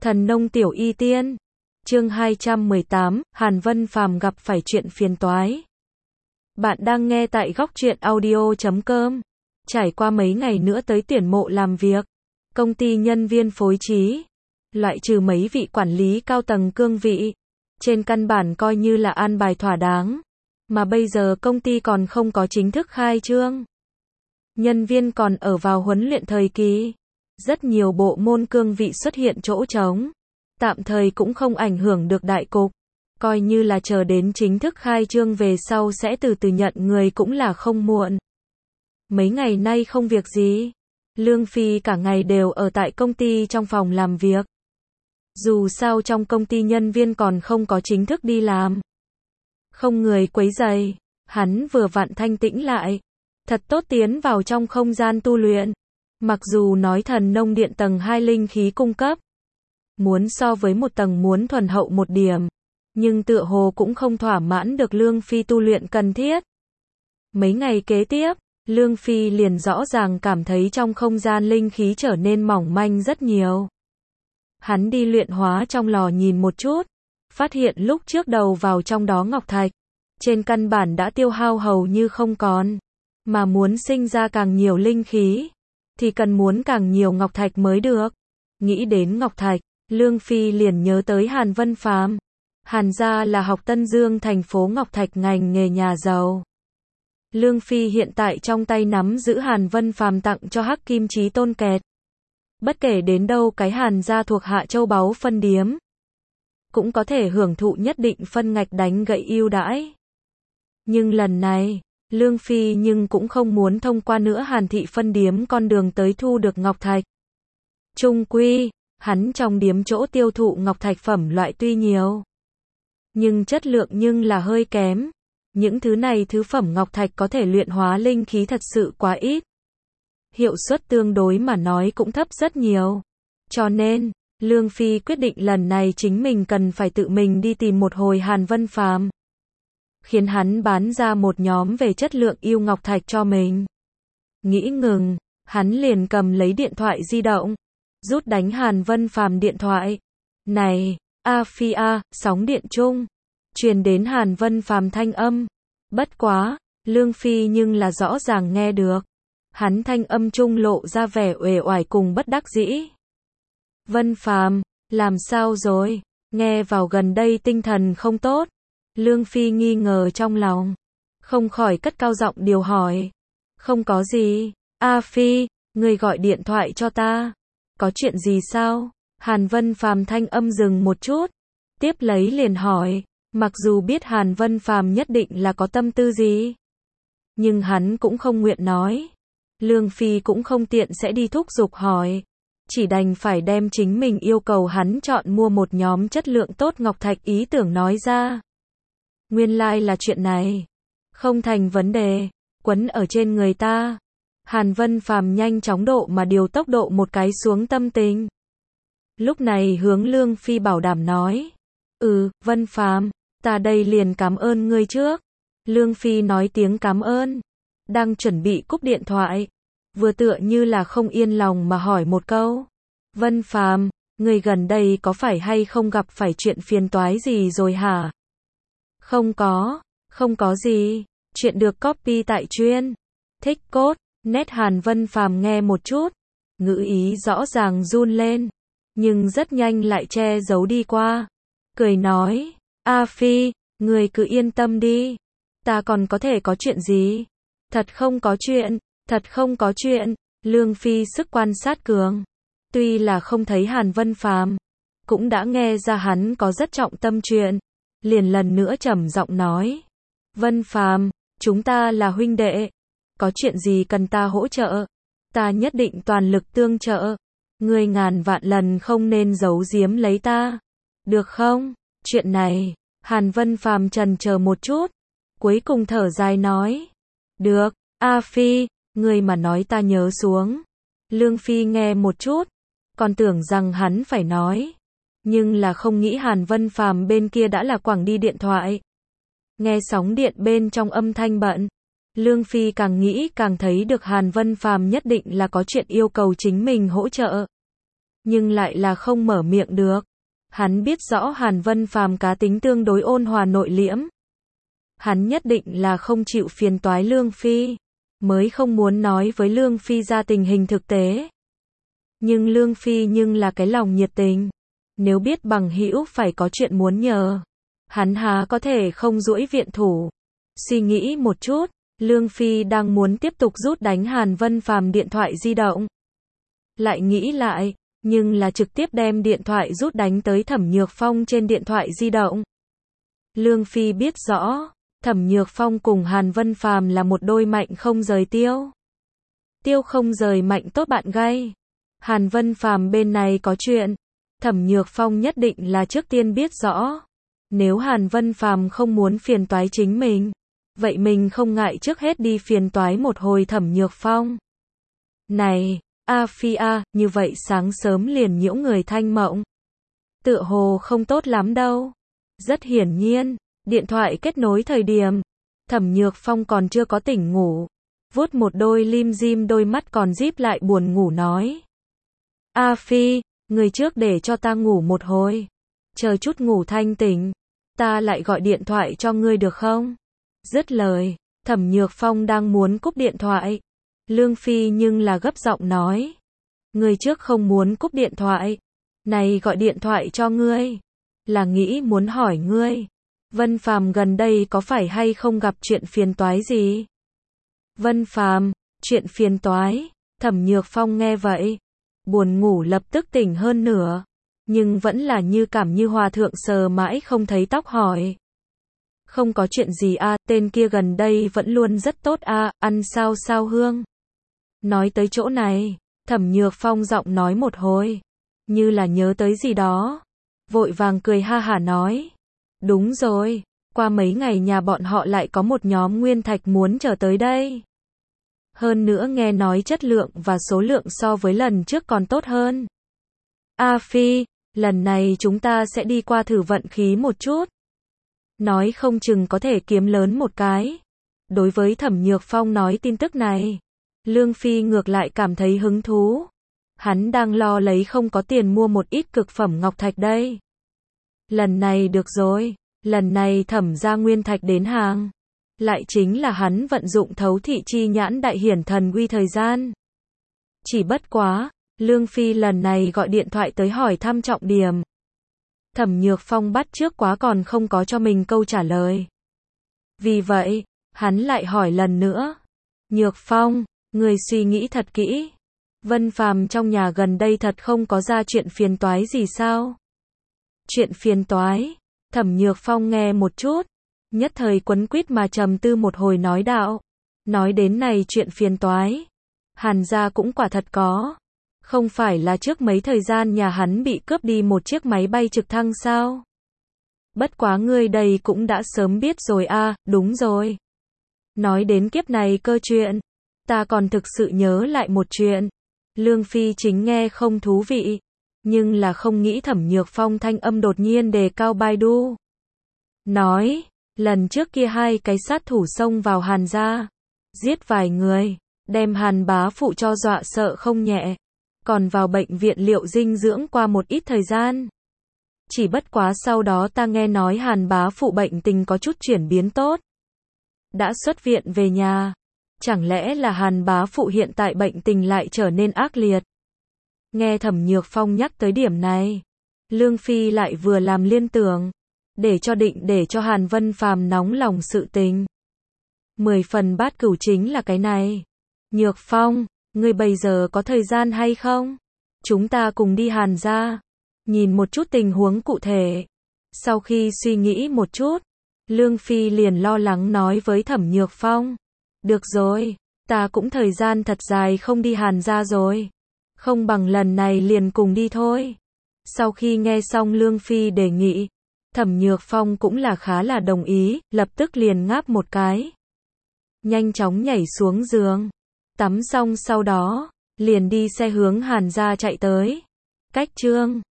Thần nông tiểu y tiên. Chương 218, Hàn Vân Phàm gặp phải chuyện phiền toái. Bạn đang nghe tại góc truyện audio.com. Trải qua mấy ngày nữa tới tuyển mộ làm việc, công ty nhân viên phối trí, loại trừ mấy vị quản lý cao tầng cương vị, trên căn bản coi như là an bài thỏa đáng, mà bây giờ công ty còn không có chính thức khai trương. Nhân viên còn ở vào huấn luyện thời kỳ, rất nhiều bộ môn cương vị xuất hiện chỗ trống, tạm thời cũng không ảnh hưởng được đại cục, coi như là chờ đến chính thức khai trương về sau sẽ từ từ nhận người cũng là không muộn. Mấy ngày nay không việc gì, Lương Phi cả ngày đều ở tại công ty trong phòng làm việc. Dù sao trong công ty nhân viên còn không có chính thức đi làm, không người quấy rầy, hắn vừa vặn thanh tĩnh lại, thật tốt tiến vào trong không gian tu luyện. Mặc dù nói thần nông điện tầng 2 linh khí cung cấp muốn so với một tầng muốn thuần hậu một điểm, nhưng tựa hồ cũng không thỏa mãn được Lương Phi tu luyện cần thiết. Mấy ngày kế tiếp, Lương Phi liền rõ ràng cảm thấy trong không gian linh khí trở nên mỏng manh rất nhiều. Hắn đi luyện hóa trong lò nhìn một chút, phát hiện lúc trước đầu vào trong đó ngọc thạch, trên căn bản đã tiêu hao hầu như không còn, mà muốn sinh ra càng nhiều linh khí, thì cần muốn càng nhiều ngọc thạch mới được. Nghĩ đến ngọc thạch, Lương Phi liền nhớ tới Hàn Vân Phàm. Hàn gia là học Tân Dương thành phố ngọc thạch ngành nghề nhà giàu. Lương Phi hiện tại trong tay nắm giữ Hàn Vân Phàm tặng cho Hắc Kim Chí Tôn Kẹt. Bất kể đến đâu cái Hàn gia thuộc hạ châu báu phân điếm, cũng có thể hưởng thụ nhất định phân ngạch đánh gậy ưu đãi. Nhưng lần này, Lương Phi nhưng cũng không muốn thông qua nữa Hàn thị phân điếm con đường tới thu được ngọc thạch. Chung quy, hắn trong điếm chỗ tiêu thụ ngọc thạch phẩm loại tuy nhiều, nhưng chất lượng nhưng là hơi kém. Những thứ này thứ phẩm ngọc thạch có thể luyện hóa linh khí thật sự quá ít. Hiệu suất tương đối mà nói cũng thấp rất nhiều. Cho nên, Lương Phi quyết định lần này chính mình cần phải tự mình đi tìm một hồi Hàn Vân Phàm, khiến hắn bán ra một nhóm về chất lượng yêu ngọc thạch cho mình. Nghĩ ngừng, hắn liền cầm lấy điện thoại di động, rút đánh Hàn Vân Phàm điện thoại. Này, A Phi A, sóng điện chung, truyền đến Hàn Vân Phàm thanh âm. Bất quá, Lương Phi nhưng là rõ ràng nghe được. Hắn thanh âm trung lộ ra vẻ uể oải cùng bất đắc dĩ. Vân Phàm, làm sao rồi? Nghe vào gần đây tinh thần không tốt. Lương Phi nghi ngờ trong lòng, không khỏi cất cao giọng điều hỏi. Không có gì. A Phi, người gọi điện thoại cho ta. Có chuyện gì sao? Hàn Vân Phàm thanh âm dừng một chút, tiếp lấy liền hỏi. Mặc dù biết Hàn Vân Phàm nhất định là có tâm tư gì, nhưng hắn cũng không nguyện nói. Lương Phi cũng không tiện sẽ đi thúc giục hỏi, chỉ đành phải đem chính mình yêu cầu hắn chọn mua một nhóm chất lượng tốt ngọc thạch ý tưởng nói ra. Nguyên lai là chuyện này. Không thành vấn đề, quấn ở trên người ta. Hàn Vân Phàm nhanh chóng độ mà điều tốc độ một cái xuống tâm tình. Lúc này hướng Lương Phi bảo đảm nói. Vân Phàm, ta đây liền cảm ơn ngươi trước. Lương Phi nói tiếng cảm ơn, đang chuẩn bị cúp điện thoại, vừa tựa như là không yên lòng mà hỏi một câu. Vân Phàm, ngươi gần đây có phải hay không gặp phải chuyện phiền toái gì rồi hả? Không có gì, chuyện được copy tại chuyên. Thích cốt, nét Hàn Vân Phàm nghe một chút, ngữ ý rõ ràng run lên, nhưng rất nhanh lại che giấu đi qua. Cười nói, A Phi, người cứ yên tâm đi, ta còn có thể có chuyện gì? Thật không có chuyện. Lương Phi sức quan sát cường, tuy là không thấy Hàn Vân Phàm, cũng đã nghe ra hắn có rất trọng tâm chuyện, liền lần nữa trầm giọng nói. Vân Phàm, chúng ta là huynh đệ, có chuyện gì cần ta hỗ trợ, ta nhất định toàn lực tương trợ, ngươi ngàn vạn lần không nên giấu giếm lấy ta, được không? Chuyện này, Hàn Vân Phàm chần chờ một chút, cuối cùng thở dài nói. Được, A Phi, ngươi mà nói ta nhớ xuống. Lương Phi nghe một chút, còn tưởng rằng hắn phải nói, nhưng là không nghĩ Hàn Vân Phàm bên kia đã là quẳng đi điện thoại. Nghe sóng điện bên trong âm thanh bận, Lương Phi càng nghĩ càng thấy được Hàn Vân Phàm nhất định là có chuyện yêu cầu chính mình hỗ trợ. nhưng lại là không mở miệng được. Hắn biết rõ Hàn Vân Phàm cá tính tương đối ôn hòa nội liễm. Hắn nhất định là không chịu phiền toái Lương Phi, mới không muốn nói với Lương Phi ra tình hình thực tế. Nhưng Lương Phi nhưng là cái lòng nhiệt tình, nếu biết bằng hữu phải có chuyện muốn nhờ, hắn há có thể không duỗi viện thủ. Suy nghĩ một chút, Lương Phi đang muốn tiếp tục rút đánh Hàn Vân Phàm điện thoại di động. Lại nghĩ lại, nhưng là trực tiếp đem điện thoại rút đánh tới Thẩm Nhược Phong trên điện thoại di động. Lương Phi biết rõ, Thẩm Nhược Phong cùng Hàn Vân Phàm là một đôi mạnh không rời tiêu. Tiêu không rời mạnh tốt bạn gay. Hàn Vân Phàm bên này có chuyện, Thẩm Nhược Phong nhất định là trước tiên biết rõ. Nếu Hàn Vân Phàm không muốn phiền toái chính mình, vậy mình không ngại trước hết đi phiền toái một hồi Thẩm Nhược Phong. Này, A Phi A, như vậy sáng sớm liền nhiễu người thanh mộng. Tựa hồ không tốt lắm đâu. Rất hiển nhiên, điện thoại kết nối thời điểm, Thẩm Nhược Phong còn chưa có tỉnh ngủ. Vuốt một đôi lim dim đôi mắt còn díp lại buồn ngủ nói. A Phi, người trước để cho ta ngủ một hồi. Chờ chút ngủ thanh tỉnh, ta lại gọi điện thoại cho ngươi được không? Dứt lời, Thẩm Nhược Phong đang muốn cúp điện thoại. Lương Phi nhưng là gấp giọng nói. Ngươi trước không muốn cúp điện thoại. Này gọi điện thoại cho ngươi. Là nghĩ muốn hỏi ngươi. Vân Phàm gần đây có phải hay không gặp chuyện phiền toái gì? Vân Phàm, chuyện phiền toái. Thẩm Nhược Phong nghe vậy. Buồn ngủ lập tức tỉnh hơn nửa. Nhưng vẫn là như cảm như hòa thượng sờ mãi không thấy tóc hỏi. Không có chuyện gì a, tên kia gần đây vẫn luôn rất tốt a, ăn sao sao hương. Nói tới chỗ này, Thẩm Nhược Phong giọng nói một hồi, như là nhớ tới gì đó, vội vàng cười ha hả nói. Đúng rồi, qua mấy ngày nhà bọn họ lại có một nhóm nguyên thạch muốn trở tới đây. Hơn nữa nghe nói chất lượng và số lượng so với lần trước còn tốt hơn. A Phi, lần này chúng ta sẽ đi qua thử vận khí một chút. Nói không chừng có thể kiếm lớn một cái. Đối với Thẩm Nhược Phong nói tin tức này, Lương Phi ngược lại cảm thấy hứng thú. Hắn đang lo lấy không có tiền mua một ít cực phẩm ngọc thạch đây. Lần này được rồi, lần này Thẩm gia nguyên thạch đến hàng. Lại chính là hắn vận dụng thấu thị chi nhãn đại hiển thần uy thời gian. Chỉ bất quá, Lương Phi lần này gọi điện thoại tới hỏi thăm trọng điểm. Thẩm Nhược Phong bắt trước quá còn không có cho mình câu trả lời. Vì vậy, hắn lại hỏi lần nữa. Nhược Phong, người suy nghĩ thật kỹ. Vân Phàm trong nhà gần đây thật không có ra chuyện phiền toái gì sao? Chuyện phiền toái? Thẩm Nhược Phong nghe một chút, nhất thời quấn quýt mà trầm tư một hồi nói đạo. Nói đến này chuyện phiền toái, Hàn gia cũng quả thật có. Không phải là trước mấy thời gian nhà hắn bị cướp đi một chiếc máy bay trực thăng sao? Bất quá ngươi đây cũng đã sớm biết rồi a, đúng rồi. Nói đến kiếp này cơ chuyện, ta còn thực sự nhớ lại một chuyện. Lương Phi chính nghe không thú vị, nhưng là không nghĩ Thẩm Nhược Phong thanh âm đột nhiên đề cao Baidu. Nói, lần trước kia hai cái sát thủ xông vào Hàn gia, giết vài người, đem Hàn bá phụ cho dọa sợ không nhẹ. Còn vào bệnh viện liệu dinh dưỡng qua một ít thời gian. Chỉ bất quá sau đó ta nghe nói Hàn bá phụ bệnh tình có chút chuyển biến tốt. Đã xuất viện về nhà. Chẳng lẽ là Hàn bá phụ hiện tại bệnh tình lại trở nên ác liệt? Nghe Thẩm Nhược Phong nhắc tới điểm này, Lương Phi lại vừa làm liên tưởng, để cho Hàn Vân Phàm nóng lòng sự tình. 10 phần bát cửu chính là cái này. Nhược Phong, ngươi bây giờ có thời gian hay không? Chúng ta cùng đi Hàn gia, nhìn một chút tình huống cụ thể. Sau khi suy nghĩ một chút, Lương Phi liền lo lắng nói với Thẩm Nhược Phong. Được rồi, ta cũng thời gian thật dài không đi Hàn gia rồi. Không bằng lần này liền cùng đi thôi. Sau khi nghe xong Lương Phi đề nghị, Thẩm Nhược Phong cũng là khá là đồng ý, lập tức liền ngáp một cái. Nhanh chóng nhảy xuống giường. Tắm xong sau đó, liền đi xe hướng Hàn gia chạy tới. Cách Trương